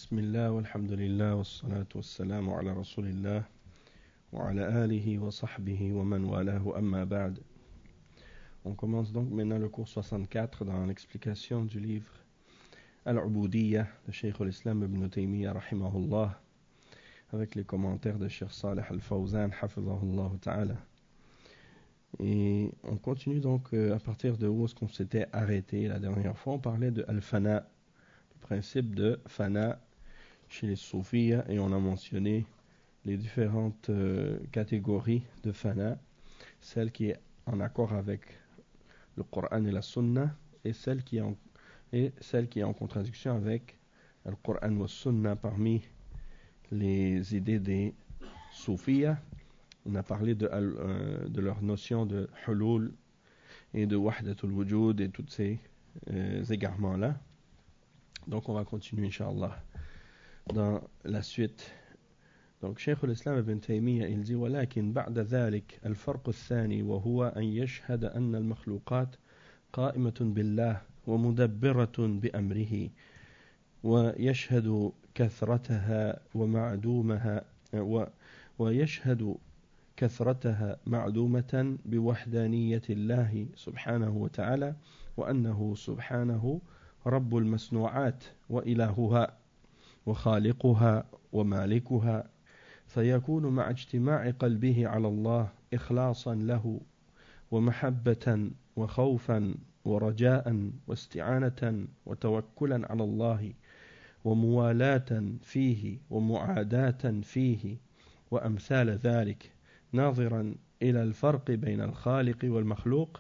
بسم الله والحمد لله والصلاة والسلام على رسول الله وعلى آله وصحبه ومن والاه أما بعد. On commence donc maintenant le cours 64 dans l'explication du livre Al-Ubudiyya de Cheikh al-Islam ibn Taymiyyah rahimahullah avec les commentaires de Cheikh Salih al-Fawzan hafizahullah ta'ala. Et on continue donc à partir de où est-ce qu'on s'était arrêté la dernière fois. On parlait de al-fana, le principe de fana chez les soufis, et on a mentionné les différentes catégories de fana, celle qui est en accord avec le Coran et la Sunna, et celle qui est en contradiction avec le Coran et la Sunna parmi les idées des soufis. On a parlé de leur notion de hulul et de wahdatul wujud et tous ces égarements-là. Donc on va continuer, Inch'Allah, dans la suite. Donc Cheikh al-Islam ibn Taymiyyah il dit ولكن بعد ذلك الفرق الثاني وهو أن يشهد أن المخلوقات قائمة بالله ومدبرة بأمره ويشهد كثرتها ومعدومها ويشهد كثرتها معدومة بوحدانية الله سبحانه وتعالى وأنه سبحانه رب المصنوعات وإلهها وخالقها ومالكها فيكون مع اجتماع قلبه على الله إخلاصا له ومحبة وخوفا ورجاء واستعانة وتوكلا على الله وموالاة فيه ومعاداة فيه وأمثال ذلك ناظرا إلى الفرق بين الخالق والمخلوق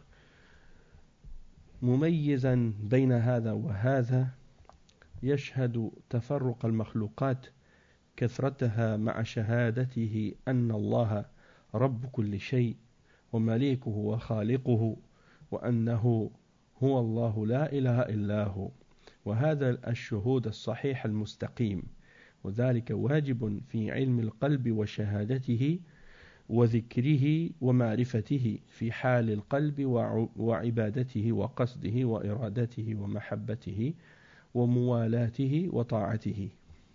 مميزا بين هذا وهذا يشهد تفرق المخلوقات كثرتها مع شهادته أن الله رب كل شيء ومليكه وخالقه وأنه هو الله لا إله إلا هو وهذا الشهود الصحيح المستقيم وذلك واجب في علم القلب وشهادته وذكره ومعرفته في حال القلب وعبادته وقصده وإرادته ومحبته وموالاته وطاعته.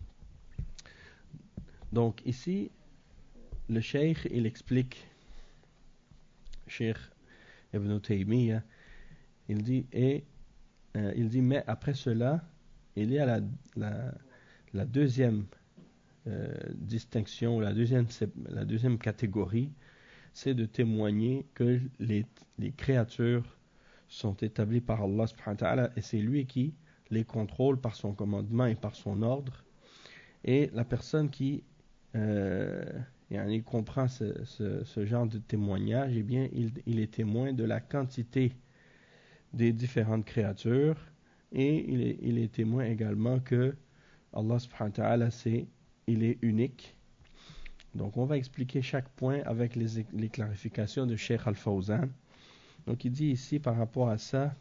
Donc ici, le cheikh, il explique, Cheikh Ibn Taymiyyah, il dit, mais après cela, il y a la deuxième distinction, la deuxième catégorie, c'est de témoigner que les créatures sont établies par Allah subhanahu wa ta'ala, et c'est lui qui les contrôle par son commandement et par son ordre. Et la personne qui comprend ce genre de témoignage, eh bien, il est témoin de la quantité des différentes créatures, et il est témoin également que Allah subhanahu wa ta'ala, il est unique. Donc on va expliquer chaque point avec les clarifications de Cheikh Al-Fawzan. Donc il dit ici par rapport à ça,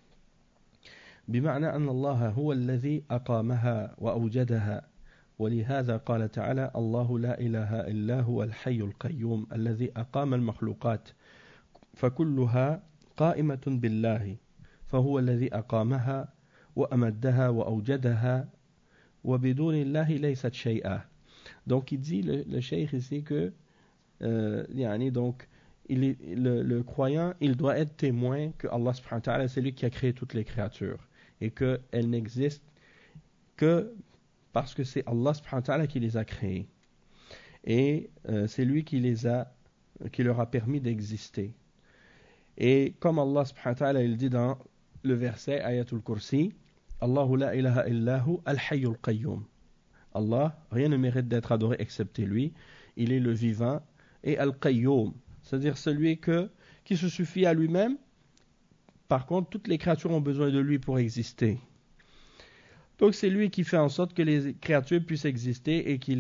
بمعنى أن الله هو الذي أقامها وأوجدها ولهذا قال تعالى الله لا إله إلا هو الحي القيوم الذي أقام المخلوقات فكلها قائمة بالله فهو الذي أقامها وأمدها وأوجدها وبدون الله ليست شيئا. Donc il dit le cheikh ici que donc le croyant, il doit être témoin que Allah subhanahu wa ta'ala, c'est lui qui a créé toutes les créatures et qu'elles n'existent que parce que c'est Allah subhanahu wa ta'ala qui les a créées, et c'est lui qui leur a permis d'exister. Et comme Allah subhanahu wa ta'ala, il dit dans le verset Ayatul Kursi, Allahu la ilaha illahu al-hayyul qayyum, Allah, rien ne mérite d'être adoré excepté lui, il est le vivant, et al-qayyum, c'est-à-dire celui qui se suffit à lui-même. Par contre, toutes les créatures ont besoin de lui pour exister. Donc c'est lui qui fait en sorte que les créatures puissent exister et qui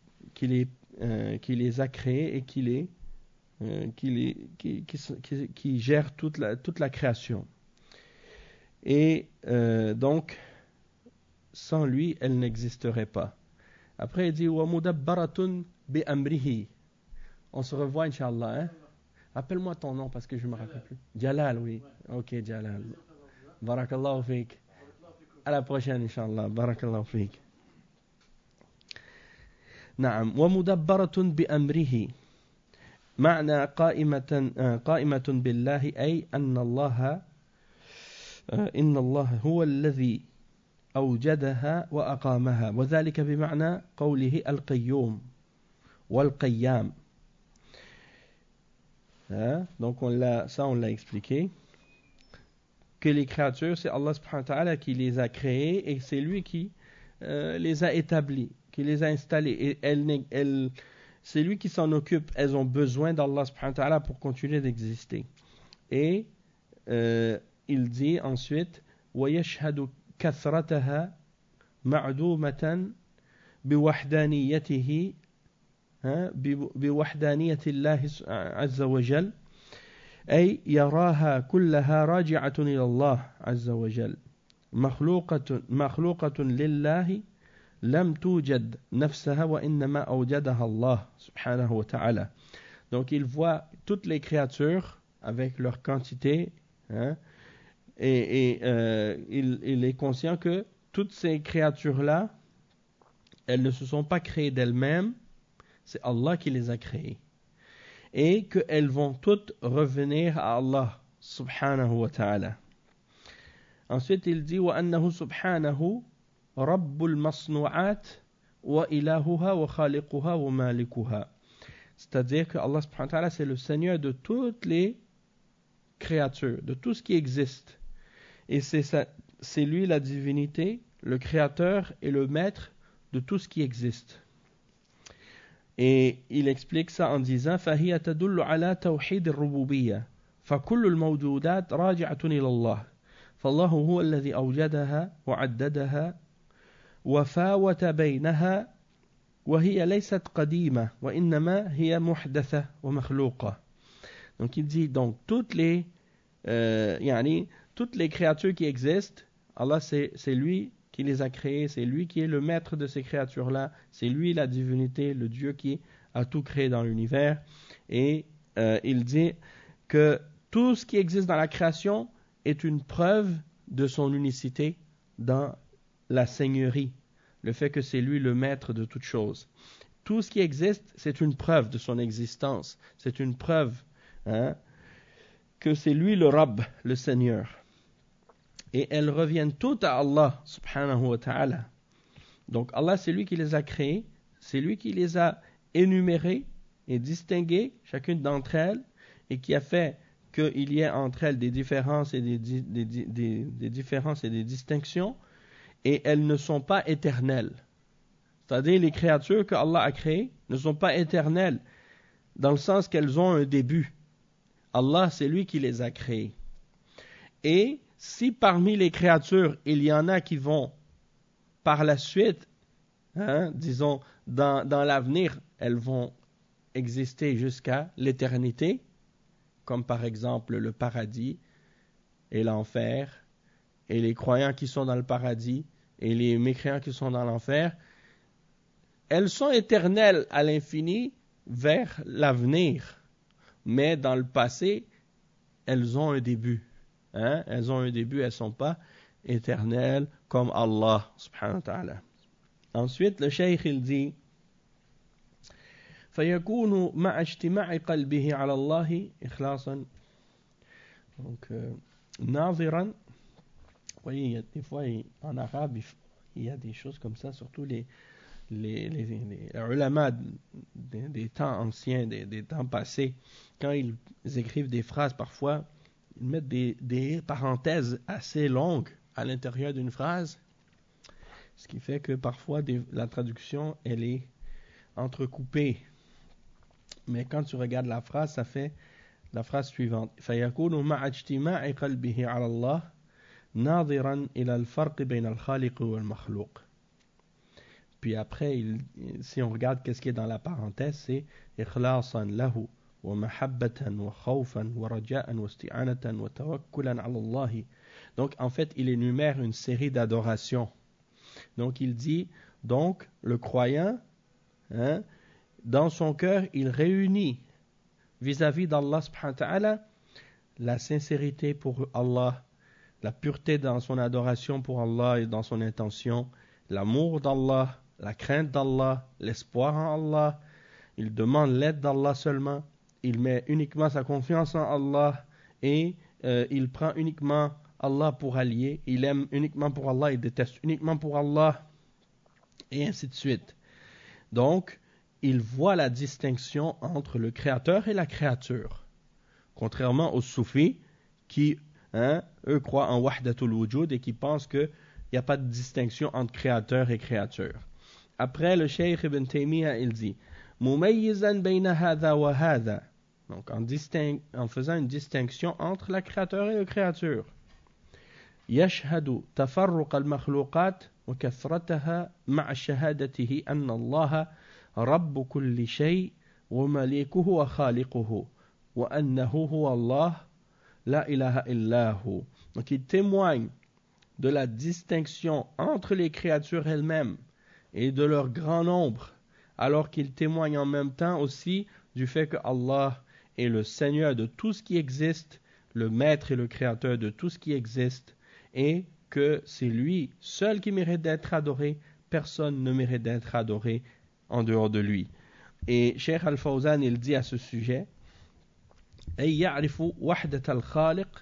les a créées et qui gère toute la création. Et donc, sans lui, elle n'existerait pas. Après, il dit وَمُدَبَّرَةٌ بِأَمْرِهِ. On se revoit, Inch'Allah. Hein? Appelle-moi ton nom parce que je ne me rappelle plus. Jalal, oui. Ok, Jalal. Barakallahu fik. À la prochaine, Inch'Allah. Barakallahu fik. نعم ومدبرة بأمره معنى قائمة بالله أي أن الله إن الله هو الذي أوجدها وأقامها وذلك بمعنى قوله القيوم والقيام. Donc on l'a expliqué, que les créatures c'est Allah subhanahu wa ta'ala qui les a créées et c'est lui qui les a établies, qui les a installées, et c'est lui qui s'en occupe. Elles ont besoin d'Allah subhanahu wa ta'ala pour continuer d'exister. Et il dit ensuite وَيَشْهَدُ كَثْرَتَهَا مَعْدُومَةً بِوَحْدَانِيَتِهِ بوحدانية الله عز وجل أي يراها كلها راجعة إلى الله عز وجل مخلوقة لله لم توجد نفسها وإنما أوجدها الله سبحانه وتعالى. Donc il voit toutes les créatures avec leur quantité, et il est conscient que toutes ces créatures-là, elles ne se sont pas créées d'elles-mêmes, c'est Allah qui les a créées. Et qu'elles vont toutes revenir à Allah subhanahu wa ta'ala. Ensuite il dit وَأَنَّهُ سُبْحَانَهُ رَبُّ الْمَصْنُوعَاتِ وَإِلَهُهَا وَخَالِقُهَا وَمَالِكُهَا. C'est-à-dire que Allah subhanahu wa ta'ala c'est le Seigneur de toutes les créatures, de tout ce qui existe. Et c'est lui la divinité, le créateur et le maître de tout ce qui existe. Et il explique ça en disant فَهِيَ تَدُلُّ عَلَى تَوْحِيدِ الرُّبُوبِيَّةِ فَكُلُّ الْمَوْجُودَاتِ رَاجِعَةٌ إِلَى اللَّهِ فالله هو الذي أوجدها وعددها وفاوت بينها وهي ليست قديمة وإنما هي محدثة ومخلوقة. Donc il dit donc toutes les créatures qui existent, Allah c'est lui qui les a créées, c'est lui qui est le maître de ces créatures-là, c'est lui la divinité, le Dieu qui a tout créé dans l'univers. Et il dit que tout ce qui existe dans la création est une preuve de son unicité dans la seigneurie, le fait que c'est lui le maître de toutes choses. Tout ce qui existe, c'est une preuve de son existence, c'est une preuve que c'est lui le Rabb, le Seigneur. Et elles reviennent toutes à Allah subhanahu wa ta'ala. Donc Allah c'est lui qui les a créées, c'est lui qui les a énumérées et distinguées, chacune d'entre elles, et qui a fait qu'il y ait entre elles des différences et des différences et des distinctions, et elles ne sont pas éternelles. C'est-à-dire les créatures que Allah a créées ne sont pas éternelles, dans le sens qu'elles ont un début. Allah c'est lui qui les a créées. Et si parmi les créatures, il y en a qui vont par la suite, disons, dans l'avenir, elles vont exister jusqu'à l'éternité, comme par exemple le paradis et l'enfer, et les croyants qui sont dans le paradis, et les mécréants qui sont dans l'enfer, elles sont éternelles à l'infini vers l'avenir, mais dans le passé, elles ont un début. Elles ont un début, elles ne sont pas éternelles comme Allah subhanahu wa ta'ala. Ensuite, le cheikh il dit فَيَكُونُ مَعَ اجْتِمَاعِ قَلْبِهِ عَلَى اللَّهِ إِخْلَاصًا. Donc, ناظرا. Vous voyez, des fois, en arabe, il y a des choses comme ça, surtout les ulama des temps anciens, des temps passés, quand ils écrivent des phrases, parfois, ils mettent des parenthèses assez longues à l'intérieur d'une phrase, ce qui fait que parfois la traduction elle est entrecoupée. Mais quand tu regardes la phrase, ça fait la phrase suivante فَيَكُونُ مَعَ اجْتِمَاعِ قَلْبِهِ عَلَى اللَّهِ نَاظِرًا إِلَى الْفَرْقِ بَيْنَ الْخَالِقِ وَالْمَخْلُوقِ. Puis après, si on regarde qu'est-ce qui est dans la parenthèse, c'est إِخْلَاصًا لَهُ وَمَحَبَّةً وَخَوْفًا وَرَجَاءً وَاسْتِعَانَةً وَتَوَكُّلًا عَلَى اللَّهِ. Donc en fait, il énumère une série d'adorations. Donc il dit, donc le croyant, dans son cœur, il réunit vis-à-vis d'Allah subhanahu wa ta'ala la sincérité pour Allah, la pureté dans son adoration pour Allah et dans son intention, l'amour d'Allah la crainte d'Allah, l'espoir en Allah. Il demande l'aide d'Allah seulement. Il met uniquement sa confiance en Allah et il prend uniquement Allah pour allié. Il aime uniquement pour Allah, il déteste uniquement pour Allah et ainsi de suite. Donc, il voit la distinction entre le créateur et la créature. Contrairement aux soufis qui, eux, croient en wahdatul wujud et qui pensent qu'il n'y a pas de distinction entre créateur et créature. Après, le Cheikh Ibn Taymiyyah, il dit mumayyizan bayna hadha wa hadha. Donc, en faisant une distinction entre la créateur et la créature. يشهد تفرق المخلوقات وكثرتها مع شهادته أن الله رب كل شيء ومليكه وخالقه وأنه هو الله لا إله إلا هو. Donc il témoigne de la distinction entre les créatures elles-mêmes et de leur grand nombre, alors qu'il témoigne en même temps aussi du fait que Allah est le Seigneur de tout ce qui existe, le Maître et le Créateur de tout ce qui existe, et que c'est lui seul qui mérite d'être adoré, personne ne mérite d'être adoré en dehors de lui. Et Cheikh Al-Fawzan, il dit à ce sujet أي يعرف وحدة الخالق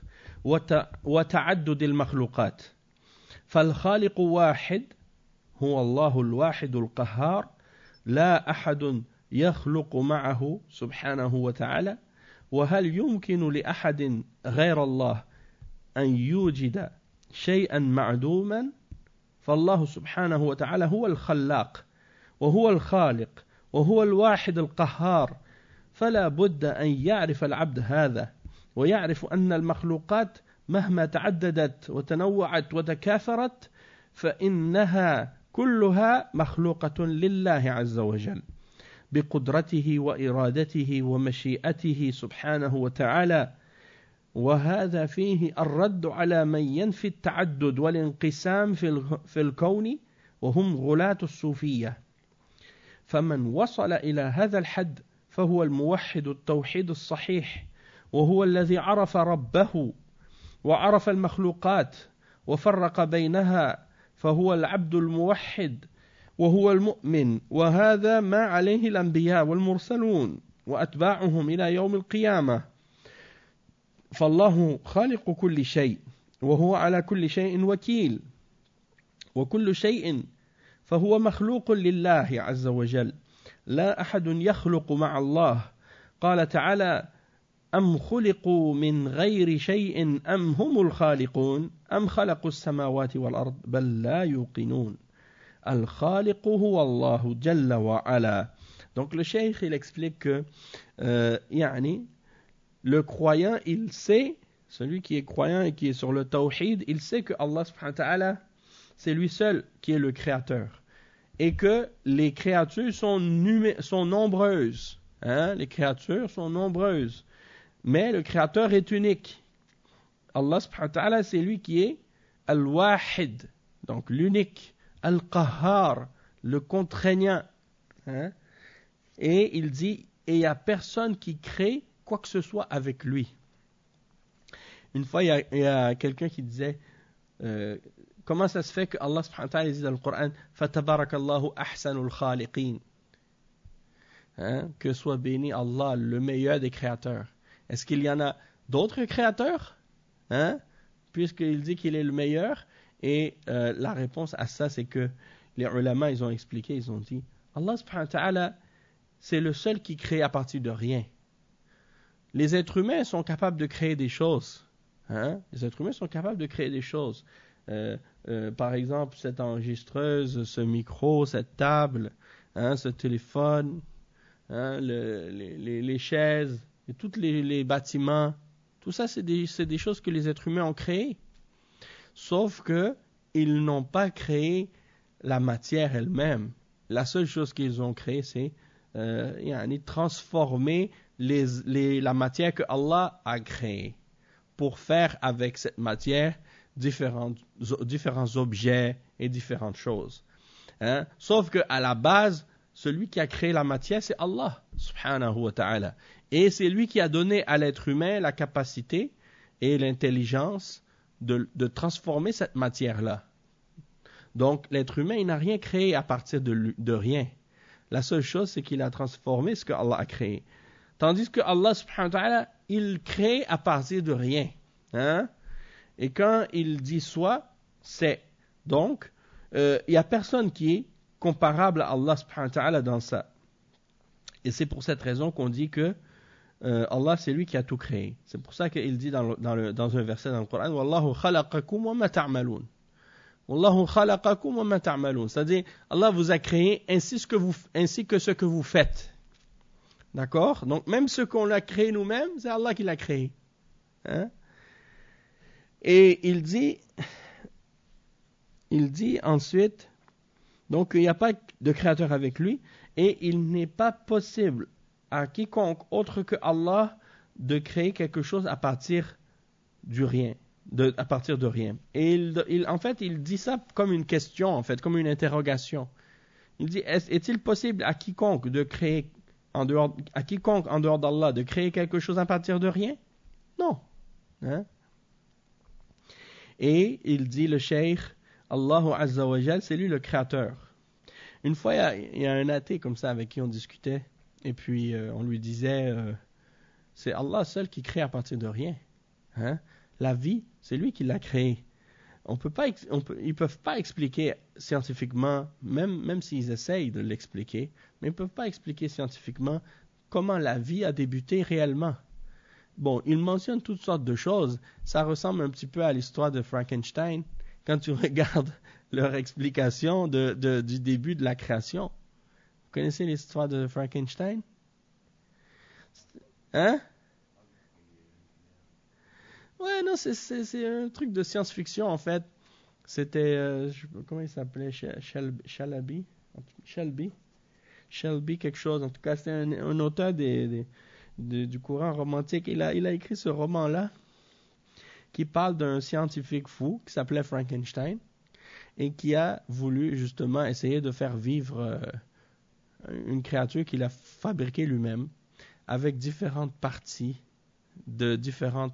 وتعدد المخلوقات فالخالق واحد هو الله الواحد القهار لا أحد يخلق معه سبحانه وتعالى وهل يمكن لأحد غير الله أن يوجد شيئا معدوما فالله سبحانه وتعالى هو الخلاق وهو الخالق وهو الواحد القهار فلا بد أن يعرف العبد هذا ويعرف أن المخلوقات مهما تعددت وتنوعت وتكاثرت فإنها كلها مخلوقة لله عز وجل بقدرته وإرادته ومشيئته سبحانه وتعالى وهذا فيه الرد على من ينفي التعدد والانقسام في الكون وهم غلاة الصوفية فمن وصل إلى هذا الحد فهو الموحد التوحيد الصحيح وهو الذي عرف ربه وعرف المخلوقات وفرق بينها فهو العبد الموحد وهو المؤمن وهذا ما عليه الأنبياء والمرسلون وأتباعهم إلى يوم القيامة فالله خالق كل شيء وهو على كل شيء وكيل وكل شيء فهو مخلوق لله عز وجل لا أحد يخلق مع الله قال تعالى أم خلقوا من غير شيء أم هم الخالقون أم خلقوا السماوات والأرض بل لا يوقنون الخالق هو الله جل وعلا. Donc le cheikh il explique que le croyant il sait, celui qui est croyant et qui est sur le tawhid, il sait que Allah subhanahu wa ta'ala c'est lui seul qui est le créateur et que les créatures sont nombreuses, les créatures sont nombreuses, mais le créateur est unique. Allah subhanahu wa ta'ala c'est lui qui est al-wahid, donc l'unique, al-qahhar, le contraignant, et il dit et il n'y a personne qui crée quoi que ce soit avec lui. Une fois il y a quelqu'un qui disait comment ça se fait que Allah subhanahu wa ta'ala dit dans le Coran fatabarakallahu ahsanul khaliqin, que soit béni Allah le meilleur des créateurs. Est-ce qu'il y en a d'autres créateurs puisqu'il dit qu'il est le meilleur? Et la réponse à ça c'est que les ulama ils ont expliqué, ils ont dit Allah subhanahu wa ta'ala c'est le seul qui crée à partir de rien. Les êtres humains sont capables de créer des choses. Les êtres humains sont capables de créer des choses. Par exemple, cette enregistreuse, ce micro, cette table, ce téléphone, les chaises, et tous les bâtiments. Tout ça, c'est des choses que les êtres humains ont créées. Sauf que ils n'ont pas créé la matière elle-même. La seule chose qu'ils ont créée, c'est transformer la matière que Allah a créée pour faire avec cette matière différents objets et différentes choses. Sauf qu'à la base, celui qui a créé la matière, c'est Allah, subhanahu wa ta'ala. Et c'est lui qui a donné à l'être humain la capacité et l'intelligence de transformer cette matière-là. Donc, l'être humain, il n'a rien créé à partir de rien. La seule chose, c'est qu'il a transformé ce que Allah a créé. Tandis que Allah, subhanahu wa ta'ala, il crée à partir de rien. Hein? Et quand il dit soit, c'est. Donc, il n'y a personne qui est comparable à Allah, subhanahu wa ta'ala, dans ça. Et c'est pour cette raison qu'on dit que Allah, c'est lui qui a tout créé. C'est pour ça qu'il dit dans un verset dans le Coran, Wallahu khalaqakum wa ma ta'malun. Wallahu khalaqakum wa ma ta'malun. C'est-à-dire, Allah vous a créé ainsi que ce que vous faites. D'accord? Donc, même ce qu'on a créé nous-mêmes, c'est Allah qui l'a créé. Hein? Et il dit ensuite, donc il n'y a pas de créateur avec lui, et il n'est pas possible à quiconque autre que Allah de créer quelque chose à partir du rien, à partir de rien. Et en fait, il dit ça comme une question, en fait, comme une interrogation. Il dit, est-il possible à quiconque en dehors d'Allah de créer quelque chose à partir de rien? Non. Hein? Et il dit, le cheikh, Allahu Azza wa Jal, c'est lui le créateur. Une fois, il y a un athée comme ça avec qui on discutait, et puis on lui disait, c'est Allah seul qui crée à partir de rien. Hein? La vie, c'est lui qui l'a créée. Ils peuvent pas expliquer scientifiquement, même s'ils essayent de l'expliquer, mais ils peuvent pas expliquer scientifiquement comment la vie a débuté réellement. Bon, ils mentionnent toutes sortes de choses. Ça ressemble un petit peu à l'histoire de Frankenstein. Quand tu regardes leur explication du début de la création. Vous connaissez l'histoire de Frankenstein? Hein? Ouais, non, c'est un truc de science-fiction, en fait. C'était, comment il s'appelait? Shelby quelque chose. En tout cas, c'était un auteur du courant romantique. Il a écrit ce roman-là qui parle d'un scientifique fou qui s'appelait Frankenstein et qui a voulu justement essayer de faire vivre une créature qu'il a fabriquée lui-même avec différentes parties de différents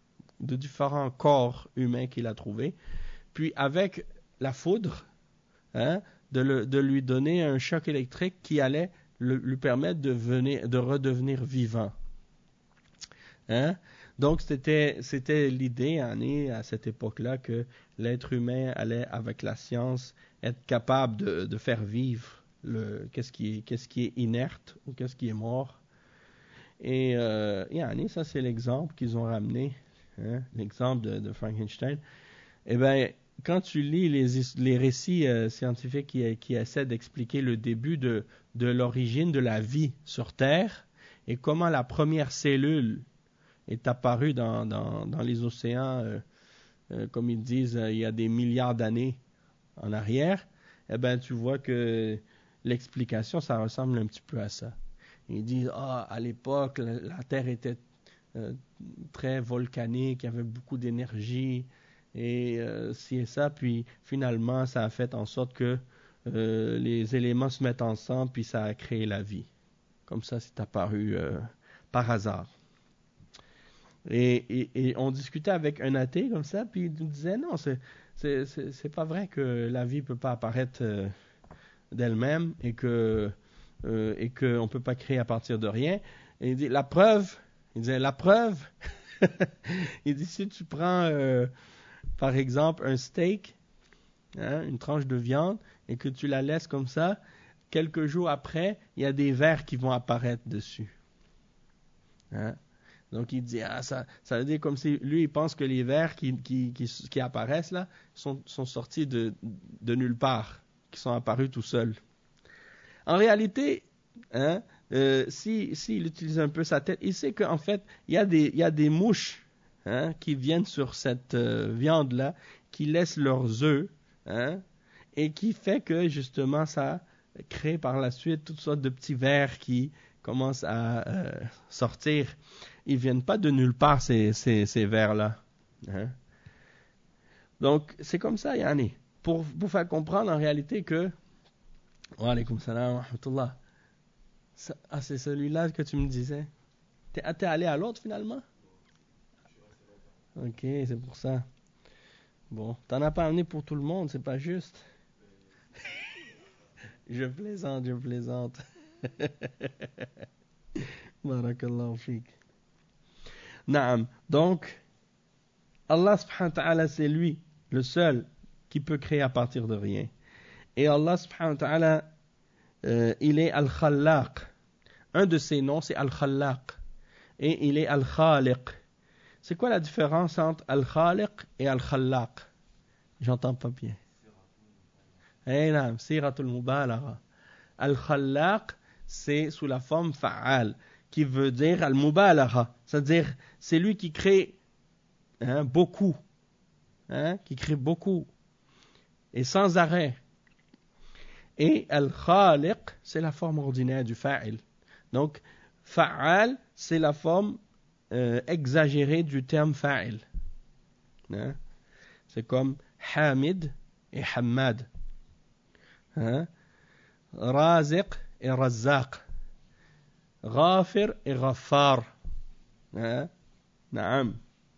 corps humains qu'il a trouvés, puis avec la foudre, hein, de lui donner un choc électrique qui allait lui permettre de redevenir vivant. Hein? Donc c'était l'idée à cette époque-là que l'être humain allait avec la science être capable de faire vivre qu'est-ce qui est inerte ou qu'est-ce qui est mort. Et ça c'est l'exemple qu'ils ont ramené, hein, l'exemple de Frankenstein. Eh bien, quand tu lis les récits scientifiques qui essaient d'expliquer le début de l'origine de la vie sur Terre et comment la première cellule est apparue dans les océans, comme ils disent, il y a des milliards d'années en arrière, eh bien, tu vois que l'explication, ça ressemble un petit peu à ça. Ils disent, à l'époque, la Terre était très volcanique, il y avait beaucoup d'énergie, et ci et ça, puis finalement, ça a fait en sorte que les éléments se mettent ensemble, puis ça a créé la vie. Comme ça, c'est apparu par hasard. Et on discutait avec un athée comme ça, puis il nous disait, non, c'est pas vrai que la vie peut pas apparaître d'elle-même et que on peut pas créer à partir de rien. Et il dit, la preuve, il dit, si tu prends par exemple un steak, hein, une tranche de viande, et que tu la laisses comme ça, quelques jours après, il y a des vers qui vont apparaître dessus. Hein? Donc il dit, ça veut dire comme si lui il pense que les vers qui apparaissent là sont sortis de nulle part, qui sont apparus tout seuls. En réalité, hein, s'il utilise un peu sa tête, il sait qu'en fait il y a des mouches, hein, qui viennent sur cette viande là, qui laissent leurs œufs, hein, et qui fait que justement ça crée par la suite toutes sortes de petits vers qui commencent à sortir. Ils viennent pas de nulle part, ces vers-là. Hein? Donc, c'est comme ça, Yani. Pour vous faire comprendre en réalité que... Wa alaykoum salam wa rahmatullah. C'est celui-là que tu me disais. T'es allé à l'autre finalement? Ok, c'est pour ça. Bon, t'en as pas amené pour tout le monde, c'est pas juste. Je plaisante. Barakallahu fik. Naam. Donc, Allah subhanahu wa ta'ala, c'est lui, le seul, qui peut créer à partir de rien. Et Allah subhanahu wa ta'ala, il est Al-Khallaq. Un de ses noms, c'est Al-Khallaq. Et il est Al-Khaliq. C'est quoi la différence entre Al-Khaliq et Al-Khallaq? J'entends pas bien. Siratul Mubalagha. Al-Khallaq, c'est sous la forme fa'al, qui veut dire Al-Mubalagha. C'est-à-dire, c'est lui qui crée beaucoup. Qui crée beaucoup. Et sans arrêt. Et Al-Khaliq, c'est la forme ordinaire du fa'il. Donc, fa'al, c'est la forme exagérée du terme fa'il. C'est comme Hamid et Hammad. Raziq et Razzaq. Ghafir et Ghaffar. Naam.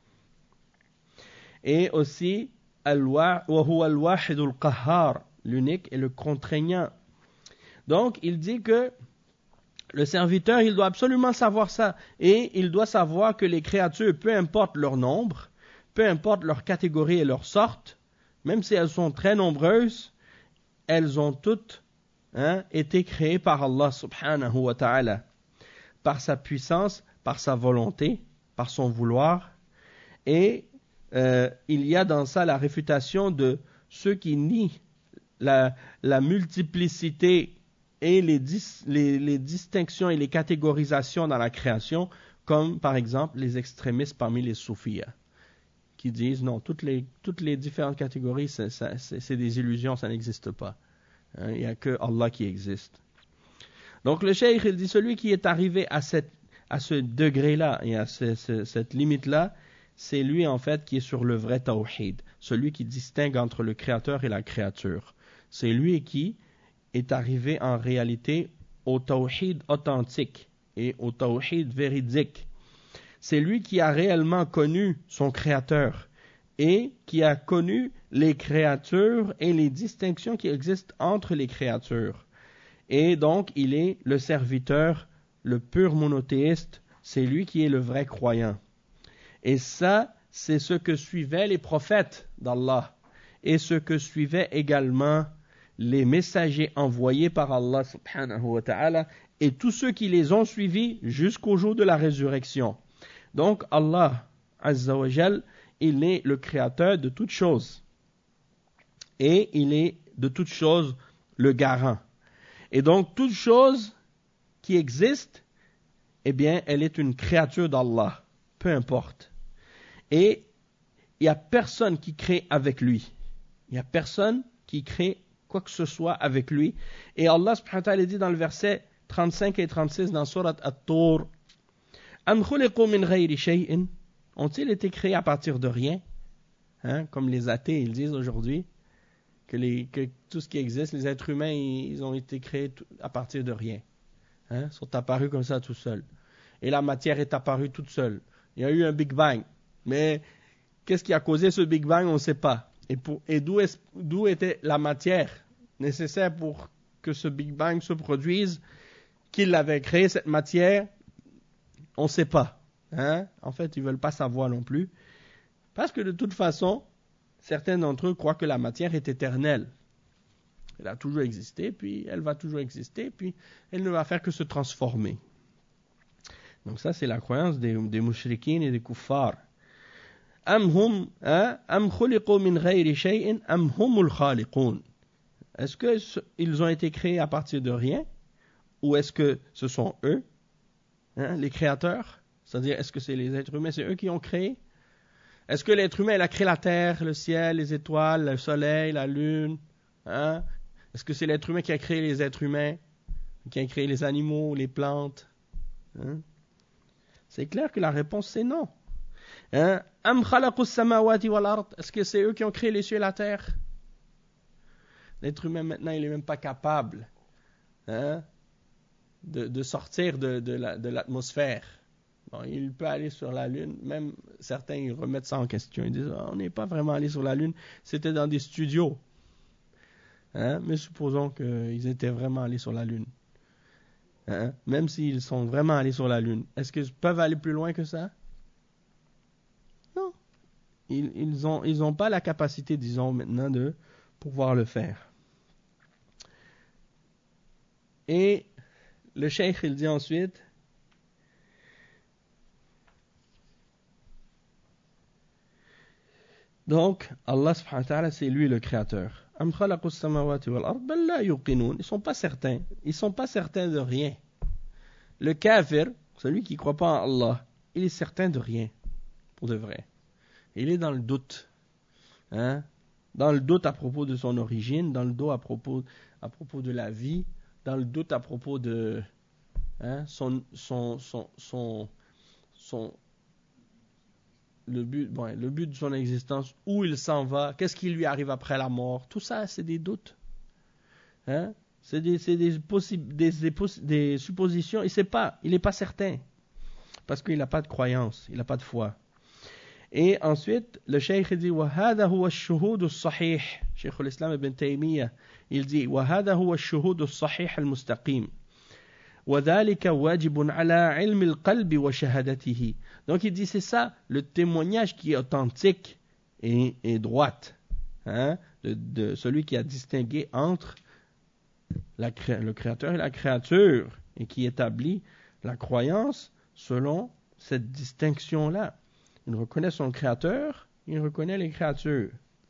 Et aussi, wa huwa al-wahid al-qahhar, l'unique et le contraignant. Donc, il dit que le serviteur, il doit absolument savoir ça. Et il doit savoir que les créatures, peu importe leur nombre, peu importe leur catégorie et leur sorte, même si elles sont très nombreuses, elles ont toutes été créées par Allah subhanahu wa ta'ala. Par sa puissance, par sa volonté, par son vouloir. Et il y a dans ça la réfutation de ceux qui nient la multiplicité et les distinctions et les catégorisations dans la création, comme par exemple les extrémistes parmi les soufis, qui disent non, toutes les différentes catégories, c'est des illusions, ça n'existe pas. Il n'y a que Allah qui existe. Donc le cheikh, il dit, celui qui est arrivé à ce degré-là et à cette limite-là, c'est lui en fait qui est sur le vrai tawhid, celui qui distingue entre le créateur et la créature. C'est lui qui est arrivé en réalité au tawhid authentique et au tawhid véridique. C'est lui qui a réellement connu son créateur et qui a connu les créatures et les distinctions qui existent entre les créatures. Et donc, il est le serviteur, le pur monothéiste, c'est lui qui est le vrai croyant. Et ça, c'est ce que suivaient les prophètes d'Allah et ce que suivaient également les messagers envoyés par Allah subhanahu wa ta'ala et tous ceux qui les ont suivis jusqu'au jour de la résurrection. Donc Allah azza wa jal, il est le créateur de toutes choses et il est de toutes choses le garant. Et donc toute chose qui existe, eh bien elle est une créature d'Allah, peu importe. Et il n'y a personne qui crée avec lui. Il n'y a personne qui crée quoi que ce soit avec lui. Et Allah subhanahu wa ta'ala dit dans le verset 35 et 36 dans Surat At-Tur, Am khuliqu min ghayri shay'in, ont-ils été créés à partir de rien? Comme les athées, ils disent aujourd'hui que tout ce qui existe, les êtres humains, ils ont été créés à partir de rien. Sont apparus comme ça tout seuls. Et la matière est apparue toute seule. Il y a eu un Big Bang. Mais qu'est-ce qui a causé ce Big Bang? On ne sait pas. Et d'où était la matière nécessaire pour que ce Big Bang se produise? Qui l'avait créé, cette matière? On ne sait pas. En fait, ils ne veulent pas savoir non plus. Parce que de toute façon, certains d'entre eux croient que la matière est éternelle. Elle a toujours existé, puis elle va toujours exister, puis elle ne va faire que se transformer. Donc ça, c'est la croyance des mushrikines et des kuffars. Am khuliqu min ghayri shay'in am humul khaliqun. Est-ce qu'ils ont été créés à partir de rien, ou est-ce que ce sont eux, les créateurs? C'est-à-dire, est-ce que c'est les êtres humains, c'est eux qui ont créé? Est-ce que l'être humain, il a créé la terre, le ciel, les étoiles, le soleil, la lune? Est-ce que c'est l'être humain qui a créé les êtres humains, qui a créé les animaux, les plantes? C'est clair que la réponse, c'est non. Am khalaqu as-samawati wal ard. Est-ce que c'est eux qui ont créé les cieux et la terre? L'être humain, maintenant, il n'est même pas capable de sortir de l'atmosphère. Bon, il peut aller sur la Lune. Même certains, ils remettent ça en question. Ils disent, on n'est pas vraiment allé sur la Lune. C'était dans des studios. Hein? Mais supposons qu'ils étaient vraiment allés sur la Lune. Hein? Même s'ils sont vraiment allés sur la Lune, est-ce qu'ils peuvent aller plus loin que ça? Non. Ils ont pas la capacité, disons maintenant, de pouvoir le faire. Et le cheikh, il dit ensuite, donc, Allah subhanahu wa ta'ala, c'est lui le créateur. Am khalaqu as-samawati wal ard bal la yuqinun. Ils sont pas certains. Ils sont pas certains de rien. Le kafir, celui qui ne croit pas en Allah, il est certain de rien, pour de vrai. Il est dans le doute. Hein? Dans le doute à propos de son origine, dans le doute à propos de la vie, dans le doute à propos de le but de son existence, où il s'en va, qu'est-ce qui lui arrive après la mort. Tout ça, c'est des doutes. Hein? C'est des suppositions. Il n'est pas certain. Parce qu'il n'a pas de croyance, il n'a pas de foi. Et ensuite, le cheikh dit وَهَذَا هُوَ الشُّهُودُ الصَّحِيحِ Cheikh l'Islam ibn Taymiyyah, il dit وَهَذَا هُوَ الشُّهُودُ الصَّحِيحِ الْمُسْتَقِيمِ وَذَلِكَ وَاجِبٌ عَلَى عِلْمِ الْقَلْبِ وَشَهَادَتِهِ. Donc il dit c'est ça, le témoignage qui est authentique et droite, hein, de celui qui a distingué entre le créateur et la créature et qui établit la croyance selon cette distinction-là. Il reconnaît son créateur, il reconnaît les créatures.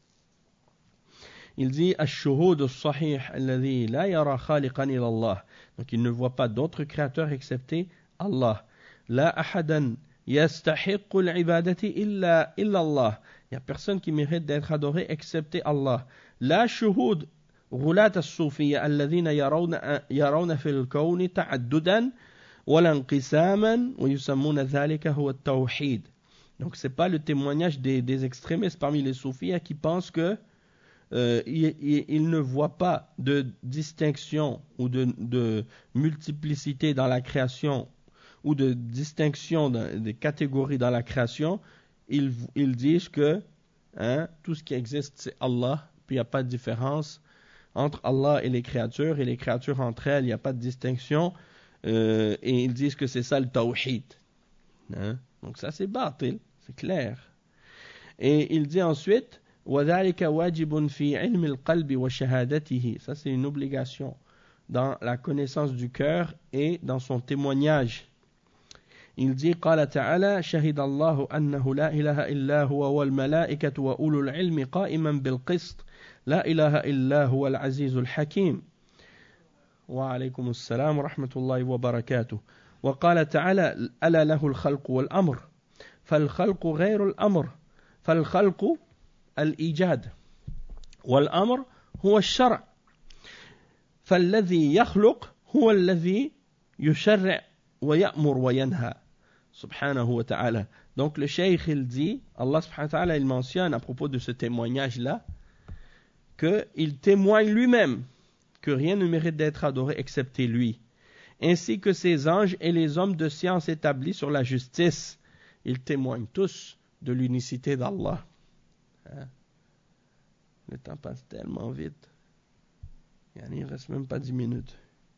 Il dit الشهود الصحيح الذي لا يرى خالقا إلى الله. Donc il ne voit pas d'autre créateur excepté Allah. لا أحدا يستحق العبادة إلا الله. Il n'y a personne qui mérite d'être adoré excepté Allah. لا شهود غلاة الصوفية الذين يرون في الكون تعددا ولا انقساما ويسمون ذلك هو التوحيد. Donc c'est pas le témoignage des extrémistes parmi les soufis qui pensent que ils ne voient pas de distinction ou de multiplicité dans la création ou de distinction des catégories dans la création. Ils disent que tout ce qui existe c'est Allah, puis il n'y a pas de différence entre Allah et les créatures entre elles, il n'y a pas de distinction, et ils disent que c'est ça le tawhid. Donc ça c'est batil, c'est clair. Et il dit ensuite وَذَلِكَ وَاجِبٌ فِي عِلْمِ الْقَلْبِ وَشَهَادَتِهِ. Ça c'est une obligation dans la connaissance du cœur et dans son témoignage. Il dit قال تعالى شهد الله أنه لا إله إلا هو والملائكة وأولو العلم قائما بالقسط لا إله إلا هو العزيز الحكيم. وعليكم السلام ورحمة الله وبركاته. وقال تعالى ألا له الخلق والأمر فالخلق غير الأمر فالخلق الإيجاد والأمر هو الشرع فالذي يخلق هو الذي يشرع ويأمر وينهى سبحانه وتعالى. Donc le cheikh il dit, Allah subhanahu wa ta'ala il mentionne à propos de ce témoignage là qu'il témoigne lui-même que rien ne mérite d'être adoré excepté lui, ainsi que ses anges et les hommes de science établis sur la justice. Ils témoignent tous de l'unicité d'Allah. Le temps passe tellement vite. Il ne reste même pas 10 minutes.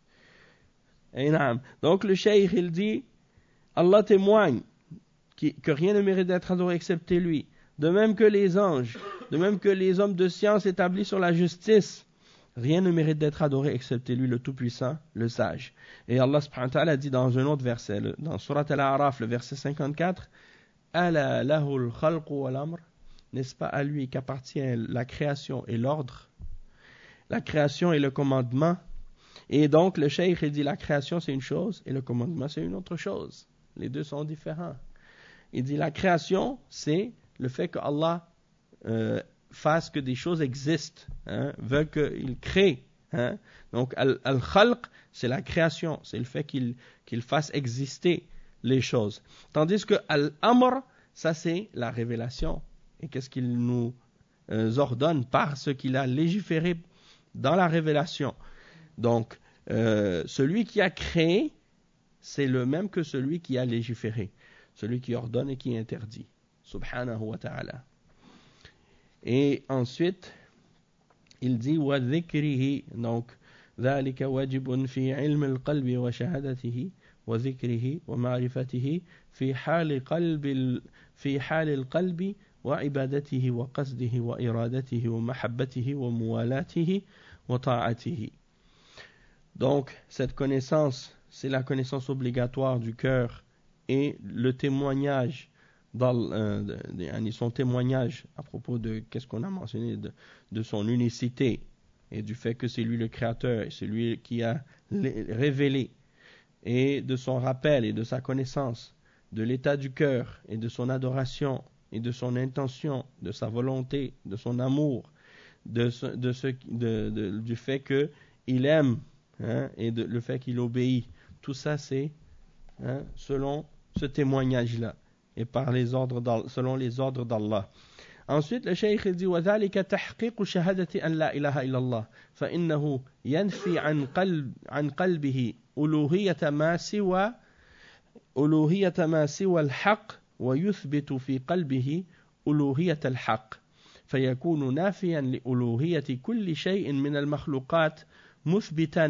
Donc le cheikh il dit, Allah témoigne que rien ne mérite d'être adoré excepté lui. De même que les anges, de même que les hommes de science établis sur la justice, rien ne mérite d'être adoré excepté lui, le Tout-Puissant, le Sage. Et Allah subhanahu wa ta'ala dit dans un autre verset, dans Surat Al-A'raf, le verset 54, Ala lahul khalqu wal amr. N'est-ce pas à lui qu'appartient la création et l'ordre? La création et le commandement. Et donc le cheikh il dit la création c'est une chose et le commandement c'est une autre chose. Les deux sont différents. Il dit la création c'est le fait que Allah fasse que des choses existent, veut qu'il crée. Donc al-khalq c'est la création, c'est le fait qu'il fasse exister les choses. Tandis que al-amr ça c'est la révélation. Et qu'est-ce qu'il nous ordonne par ce qu'il a légiféré dans la révélation. Donc, celui qui a créé, c'est le même que celui qui a légiféré. Celui qui ordonne et qui interdit. Subhanahu wa ta'ala. Et ensuite, il dit وذكره, donc ذلك واجب في علم القلب وشهادته وذكره ومعرفته في حال القلب وعبادته وقصده وإرادته ومحبته وموالاته وطاعته. Donc cette connaissance, c'est la connaissance obligatoire du cœur et le témoignage son témoignage à propos de qu'est-ce qu'on a mentionné de son unicité et du fait que c'est lui le créateur, c'est lui qui a révélé, et de son rappel et de sa connaissance de l'état du cœur et de son adoration et de son intention, de sa volonté, de son amour, du fait qu'il aime, et le fait qu'il obéit. Tout ça c'est selon ce témoignage-là et selon les ordres d'Allah. Ensuite, le cheikh dit وذلك تحقيق شهادة أن لا إله إلا الله فإنه ينفي عن قلبه ألوهية ما سوى الحق ويثبت في قلبه ألوهية الحق فيكون نافيا لألوهية كل شيء من المخلوقات مثبتا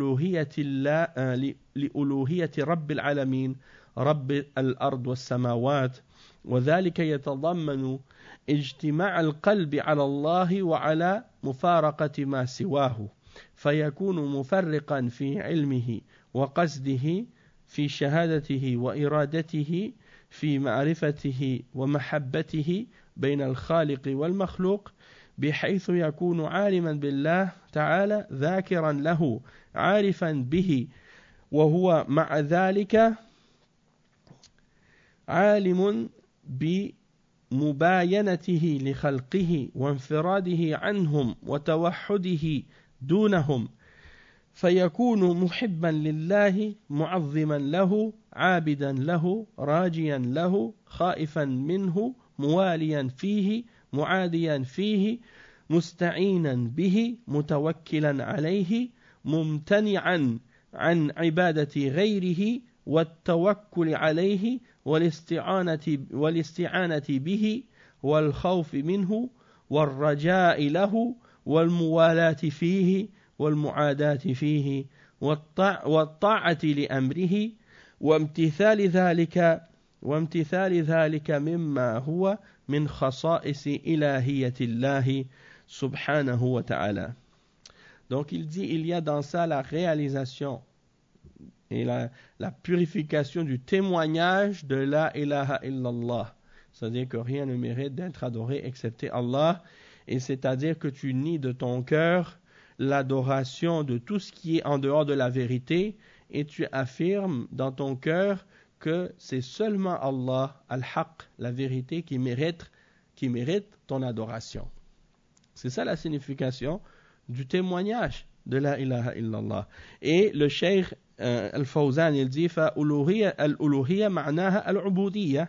لألوهية رب العالمين رب الأرض والسماوات وذلك يتضمن اجتماع القلب على الله وعلى مفارقة ما سواه فيكون مفرقا في علمه وقصده في شهادته وإرادته في معرفته ومحبته بين الخالق والمخلوق بحيث يكون عالما بالله تعالى ذاكرا له عارفا به وهو مع ذلك عالم بمباينته لخلقه وانفراده عنهم وتوحده دونهم فيكون محبا لله معظما له عابدا له راجيا له خائفا منه مواليا فيه معاديا فيه مستعينا به متوكلا عليه ممتنعا عن عبادة غيره والتوكل عليه والاستعانة به والخوف منه والرجاء له والموالاة فيه والمعاداة فيه والطاعة لأمره وامتثال ذلك مما هو من خصائص إلهية الله سبحانه وتعالى. Donc il dit, il y a dans ça la réalisation et la purification du témoignage de la ilaha illallah. C'est-à-dire que rien ne mérite d'être adoré excepté Allah, et c'est-à-dire que tu nies de ton cœur l'adoration de tout ce qui est en dehors de la vérité, et tu affirmes dans ton cœur que c'est seulement Allah, al-Haq, la vérité, qui mérite ton adoration. C'est ça la signification du témoignage de la ilaha illallah. Et le cheikh Al-Fawzan, il dit الألوهية معناها العبودية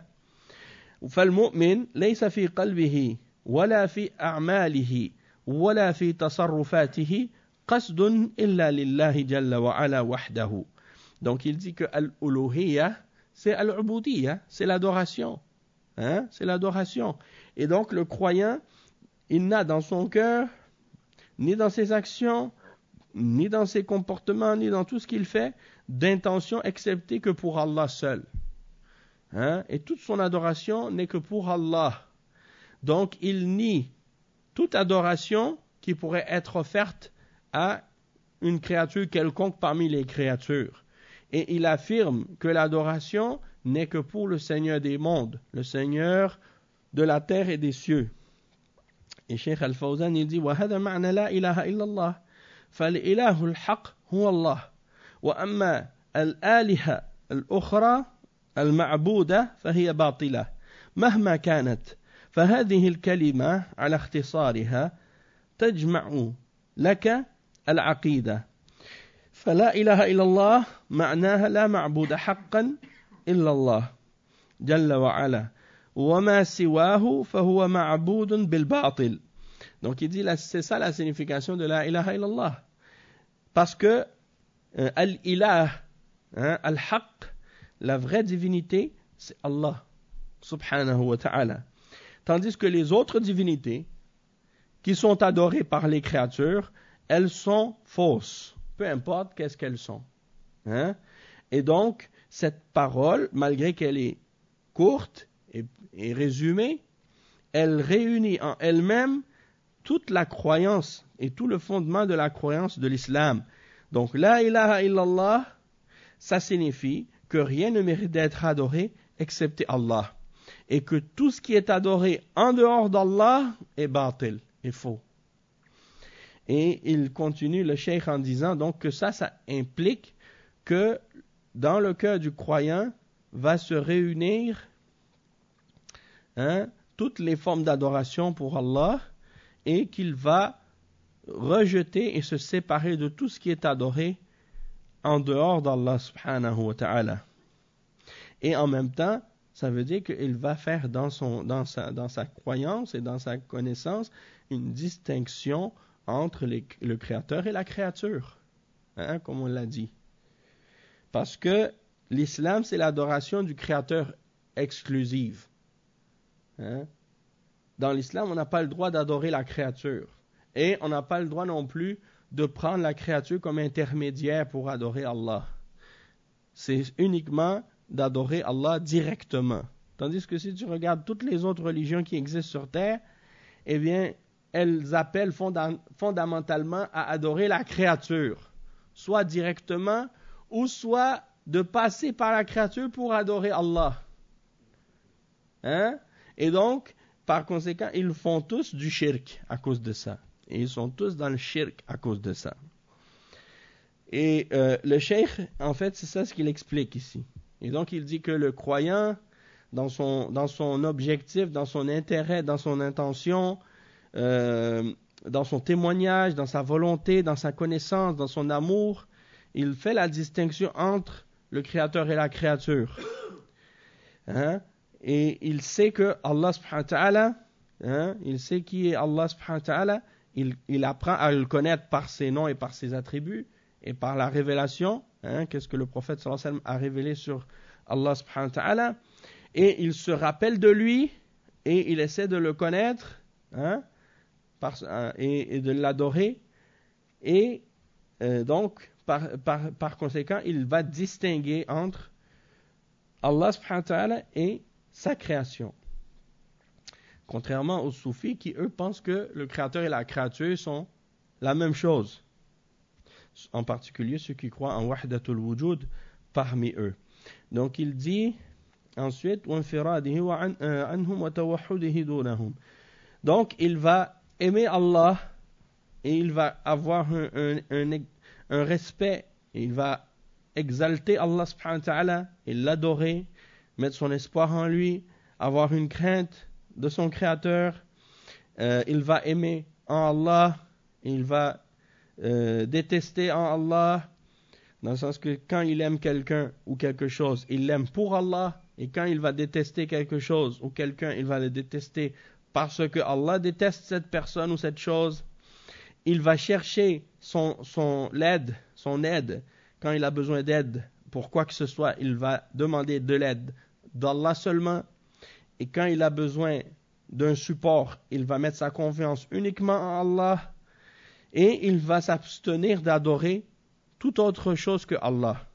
فالمؤمن ليس في قلبه ولا في أعماله ولا في تصرفاته قصد إلا لله جل وعلا وحده. Donc il dit que al-uluhiyya c'est al-ubudiyya, c'est l'adoration. C'est l'adoration. Et donc le croyant, il n'a dans son cœur, ni dans ses actions, ni dans ses comportements, ni dans tout ce qu'il fait, d'intention excepté que pour Allah seul. Et toute son adoration n'est que pour Allah. Donc il nie toute adoration qui pourrait être offerte à une créature quelconque parmi les créatures. Et il affirme que l'adoration n'est que pour le Seigneur des mondes, le Seigneur de la terre et des cieux. Et Cheikh Al-Fawzan il dit وهذا معنى لا إله إلا الله فالإله الحق هو الله وأما الآلهة الأخرى المعبودة فهي باطلة مهما كانت فهذه الكلمة على اختصارها تجمع لك العقيدة فلا إله إلا الله معناها لا معبود حقا إلا الله جل وعلا وما سواه فهو معبود بالباطل. Donc il dit c'est ça la signification de la ilaha illallah, parce que al-ilah, al-haq, la vraie divinité, c'est Allah subhanahu wa ta'ala, tandis que les autres divinités qui sont adorées par les créatures, elles sont fausses, peu importe qu'est-ce qu'elles sont. Hein? Et donc, cette parole, malgré qu'elle est courte et résumée, elle réunit en elle-même toute la croyance et tout le fondement de la croyance de l'islam. Donc, la ilaha illallah, ça signifie que rien ne mérite d'être adoré excepté Allah. Et que tout ce qui est adoré en dehors d'Allah est batil, est faux. Et il continue le cheikh en disant donc que ça implique que dans le cœur du croyant va se réunir toutes les formes d'adoration pour Allah et qu'il va rejeter et se séparer de tout ce qui est adoré en dehors d'Allah subhanahu wa ta'ala. Et en même temps, ça veut dire qu'il va faire dans sa croyance et dans sa connaissance une distinction entre le créateur et la créature, comme on l'a dit. Parce que l'islam, c'est l'adoration du créateur exclusive. Dans l'islam, on n'a pas le droit d'adorer la créature. Et on n'a pas le droit non plus de prendre la créature comme intermédiaire pour adorer Allah. C'est uniquement d'adorer Allah directement. Tandis que si tu regardes toutes les autres religions qui existent sur Terre, eh bien, elles appellent fondamentalement à adorer la créature, soit directement, ou soit de passer par la créature pour adorer Allah. Et donc, par conséquent, ils font tous du shirk à cause de ça. Et ils sont tous dans le shirk à cause de ça. Et le cheikh, en fait, c'est ça ce qu'il explique ici. Et donc, il dit que le croyant, dans son objectif, dans son intérêt, dans son intention, dans son témoignage, dans sa volonté, dans sa connaissance, dans son amour, il fait la distinction entre le créateur et la créature. Et il sait que Allah subhanahu wa ta'ala, il sait qui est Allah subhanahu wa ta'ala, il apprend à le connaître par ses noms et par ses attributs, et par la révélation, qu'est-ce que le prophète sallallahu alayhi wa sallam a révélé sur Allah subhanahu wa ta'ala, et il se rappelle de lui, et il essaie de le connaître, et de l'adorer, et donc, par conséquent, il va distinguer entre Allah subhanahu wa ta'ala et sa création. Contrairement aux soufis qui, eux, pensent que le créateur et la créature sont la même chose. En particulier ceux qui croient en wahdatul wujud parmi eux. Donc il dit ensuite donc il va aimer Allah et il va avoir un respect, et il va exalter Allah subhanahu wa ta'ala et l'adorer, mettre son espoir en lui, avoir une crainte de son créateur. Il va aimer en Allah et il va détester en Allah, dans le sens que quand il aime quelqu'un ou quelque chose, il l'aime pour Allah, et quand il va détester quelque chose ou quelqu'un, il va le détester parce que Allah déteste cette personne ou cette chose. Il va chercher son aide quand il a besoin d'aide pour quoi que ce soit, il va demander de l'aide d'Allah seulement, et quand il a besoin d'un support, il va mettre sa confiance uniquement en Allah. Et il va s'abstenir d'adorer toute autre chose que Allah.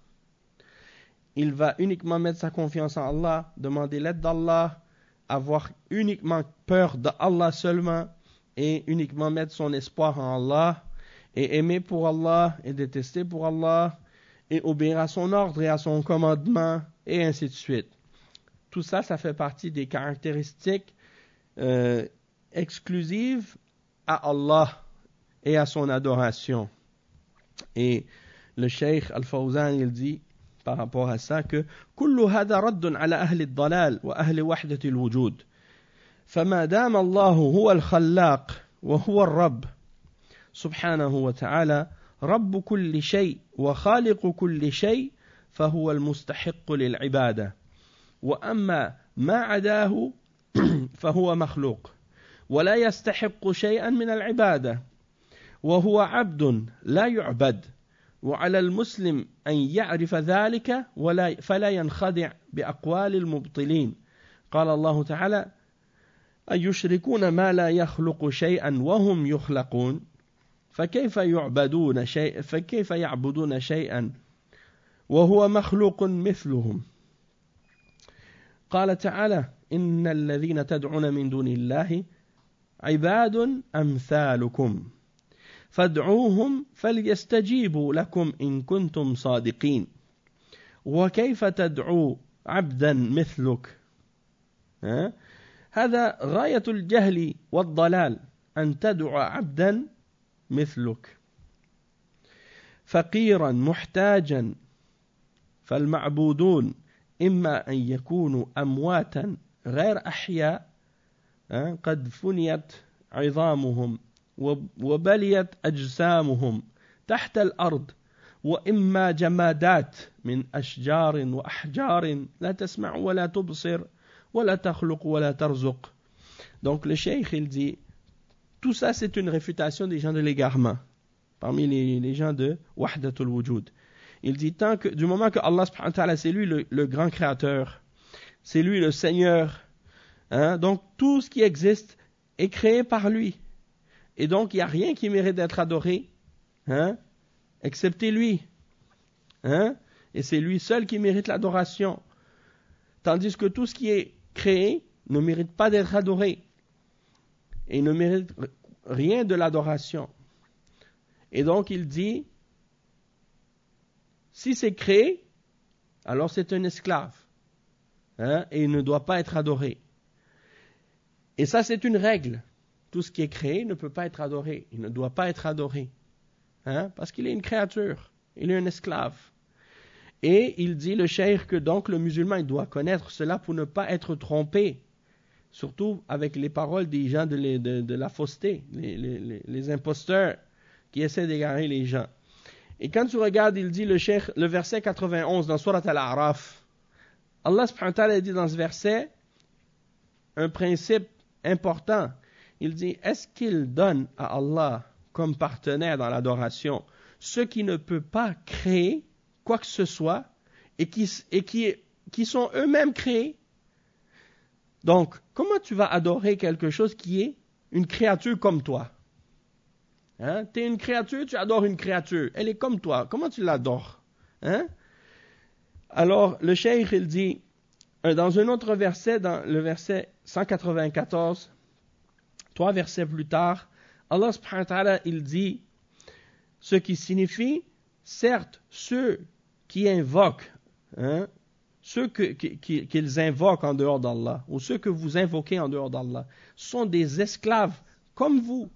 Il va uniquement mettre sa confiance en Allah, demander l'aide d'Allah, avoir uniquement peur d'Allah seulement, et uniquement mettre son espoir en Allah, et aimer pour Allah, et détester pour Allah, et obéir à son ordre et à son commandement, et ainsi de suite. Tout ça, ça fait partie des caractéristiques exclusives à Allah et à son adoration. Et le cheikh Al-Fawzan, il dit par rapport à ça que كل هذا رد على أهل الضلال وأهل وحدة الوجود فما دام الله هو الخلاق وهو الرب سبحانه وتعالى رب كل شيء وخالق كل شيء فهو المستحق للعبادة وأما ما عداه فهو مخلوق ولا يستحق شيئا من العبادة وهو عبد لا يعبد وعلى المسلم أن يعرف ذلك فلا ينخدع بأقوال المبطلين قال الله تعالى أيشركون ما لا يخلق شيئا وهم يخلقون فكيف يعبدون شيئا وهو مخلوق مثلهم قال تعالى إن الذين تدعون من دون الله عباد أمثالكم فادعوهم فليستجيبوا لكم إن كنتم صادقين وكيف تدعو عبدا مثلك هذا غاية الجهل والضلال أن تدعو عبدا مثلك فقيرا محتاجا فالمعبودون إما أن يكونوا أمواتا غير أحياء قد فنيت عظامهم وبليت أجسامهم تحت الأرض وإما جمادات من أشجار وأحجار لا تسمع ولا تبصر ولا تخلق ولا ترزق. Donc le cheikh il dit tout ça c'est une réfutation des gens de l'égarement parmi les gens de Wahdatul Wujud. Il dit du moment que Allah subhanahu wa ta'ala c'est lui le grand créateur, c'est lui le Seigneur, donc tout ce qui existe est créé par lui. Et donc il n'y a rien qui mérite d'être adoré, excepté lui. Et c'est lui seul qui mérite l'adoration. Tandis que tout ce qui est créé ne mérite pas d'être adoré. Et ne mérite rien de l'adoration. Et donc il dit, si c'est créé, alors c'est un esclave. Et il ne doit pas être adoré. Et ça c'est une règle. Tout ce qui est créé ne peut pas être adoré. Il ne doit pas être adoré. Parce qu'il est une créature. Il est un esclave. Et il dit, le cheikh, que donc le musulman il doit connaître cela pour ne pas être trompé. Surtout avec les paroles des gens de la fausseté, les imposteurs qui essaient d'égarer les gens. Et quand tu regardes, il dit, le cheikh, le verset 91 dans Surat Al-A'raf, Allah subhanahu wa ta'ala dit dans ce verset un principe important. Il dit, est-ce qu'il donne à Allah comme partenaire dans l'adoration ceux qui ne peuvent pas créer quoi que ce soit et qui sont eux-mêmes créés? Donc, comment tu vas adorer quelque chose qui est une créature comme toi? Tu es une créature, tu adores une créature. Elle est comme toi. Comment tu l'adores? Alors, le cheikh, il dit, dans un autre verset, dans le verset 194, 3 versets plus tard, Allah subhanahu wa ta'ala, il dit, ce qui signifie, certes, ceux qui invoquent, ceux qu'ils invoquent en dehors d'Allah, ou ceux que vous invoquez en dehors d'Allah, sont des esclaves comme vous.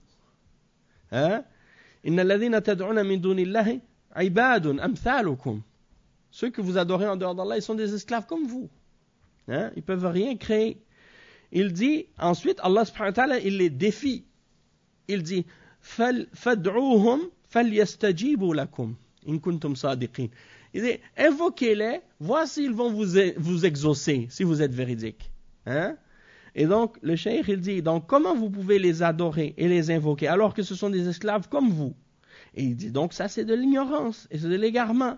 Inna alladhina tad'una min dunillahi ibadun amthalukum. Ceux que vous adorez en dehors d'Allah, ils sont des esclaves comme vous. Ils ne peuvent rien créer. Il dit, ensuite, Allah subhanahu wa ta'ala, il les défie. Il dit, fad'uhum falyastajibu lakum in kuntum sadiqin. Il dit, invoquez-les, voici ils vont vous exaucer si vous êtes véridique. Et donc, le cheikh, il dit, donc comment vous pouvez les adorer et les invoquer alors que ce sont des esclaves comme vous? Et il dit, donc ça c'est de l'ignorance et c'est de l'égarement.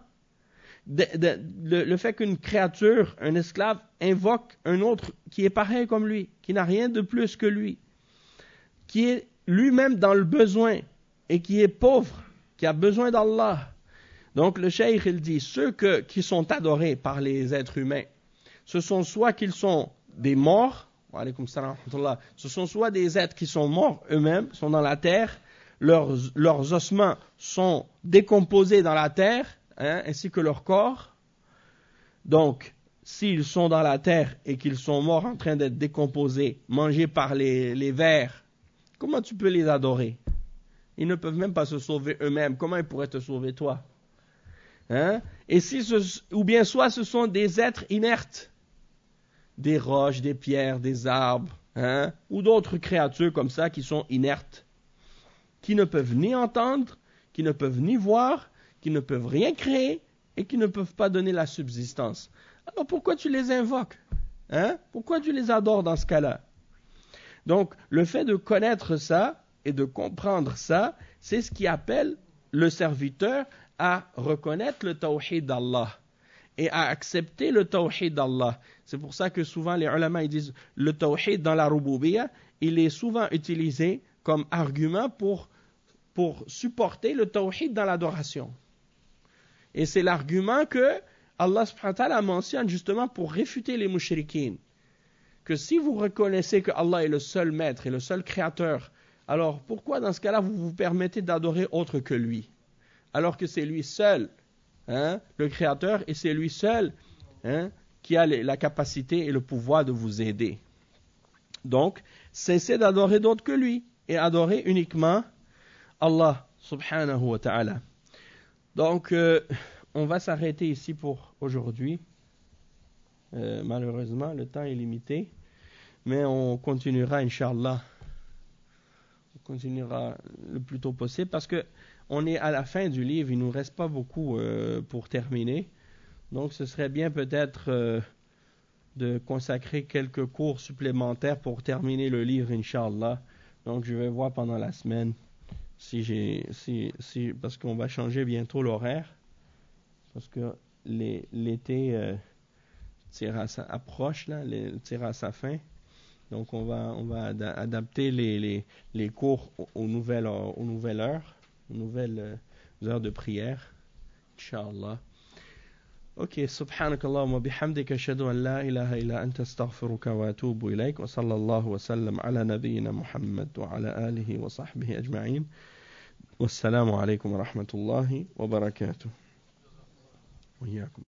Le fait qu'une créature, un esclave, invoque un autre qui est pareil comme lui, qui n'a rien de plus que lui, qui est lui-même dans le besoin et qui est pauvre, qui a besoin d'Allah. Donc le cheikh, il dit, ceux qui sont adorés par les êtres humains, ce sont soit qu'ils sont des morts, ce sont soit des êtres qui sont morts eux-mêmes, sont dans la terre, leurs ossements sont décomposés dans la terre, ainsi que leur corps. Donc, s'ils sont dans la terre et qu'ils sont morts en train d'être décomposés, mangés par les vers, comment tu peux les adorer? Ils ne peuvent même pas se sauver eux-mêmes. Comment ils pourraient te sauver toi? Et ou bien soit ce sont des êtres inertes, des roches, des pierres, des arbres, ou d'autres créatures comme ça qui sont inertes, qui ne peuvent ni entendre, qui ne peuvent ni voir, qui ne peuvent rien créer et qui ne peuvent pas donner la subsistance. Alors pourquoi tu les invoques? Pourquoi tu les adores dans ce cas-là? Donc le fait de connaître ça et de comprendre ça, c'est ce qui appelle le serviteur à reconnaître le tawhid d'Allah et à accepter le tawhid d'Allah. C'est pour ça que souvent les ulama ils disent le tawhid dans la rububiyya, il est souvent utilisé comme argument pour supporter le tawhid dans l'adoration. Et c'est l'argument que Allah subhanahu wa ta'ala mentionne justement pour réfuter les mushrikines. Que si vous reconnaissez que Allah est le seul maître et le seul créateur, alors pourquoi dans ce cas-là vous vous permettez d'adorer autre que lui? Alors que c'est lui seul, le créateur, et c'est lui seul qui a la capacité et le pouvoir de vous aider. Donc, cessez d'adorer d'autres que lui et adorez uniquement Allah subhanahu wa ta'ala. Donc, on va s'arrêter ici pour aujourd'hui. Malheureusement, le temps est limité. Mais on continuera, Inch'Allah. On continuera le plus tôt possible parce qu'on est à la fin du livre. Il ne nous reste pas beaucoup pour terminer. Donc, ce serait bien peut-être de consacrer quelques cours supplémentaires pour terminer le livre, Inch'Allah. Donc, je vais voir pendant la semaine parce qu'on va changer bientôt l'horaire. Parce que l'été approche, tire à sa fin. Donc on va adapter les cours aux nouvelles heures de prière. Inch'Allah. Ok, subhanakallahumma bihamdika ashhadu an la ilaha illa anta astaghfiruka wa atubu ilayk wa sallallahu wa sallam ala nabiyyina Muhammad wa ala alihi wa sahbihi ajma'in. Wassalamu alaykum wa rahmatullahi wa barakatuh. وإياكم.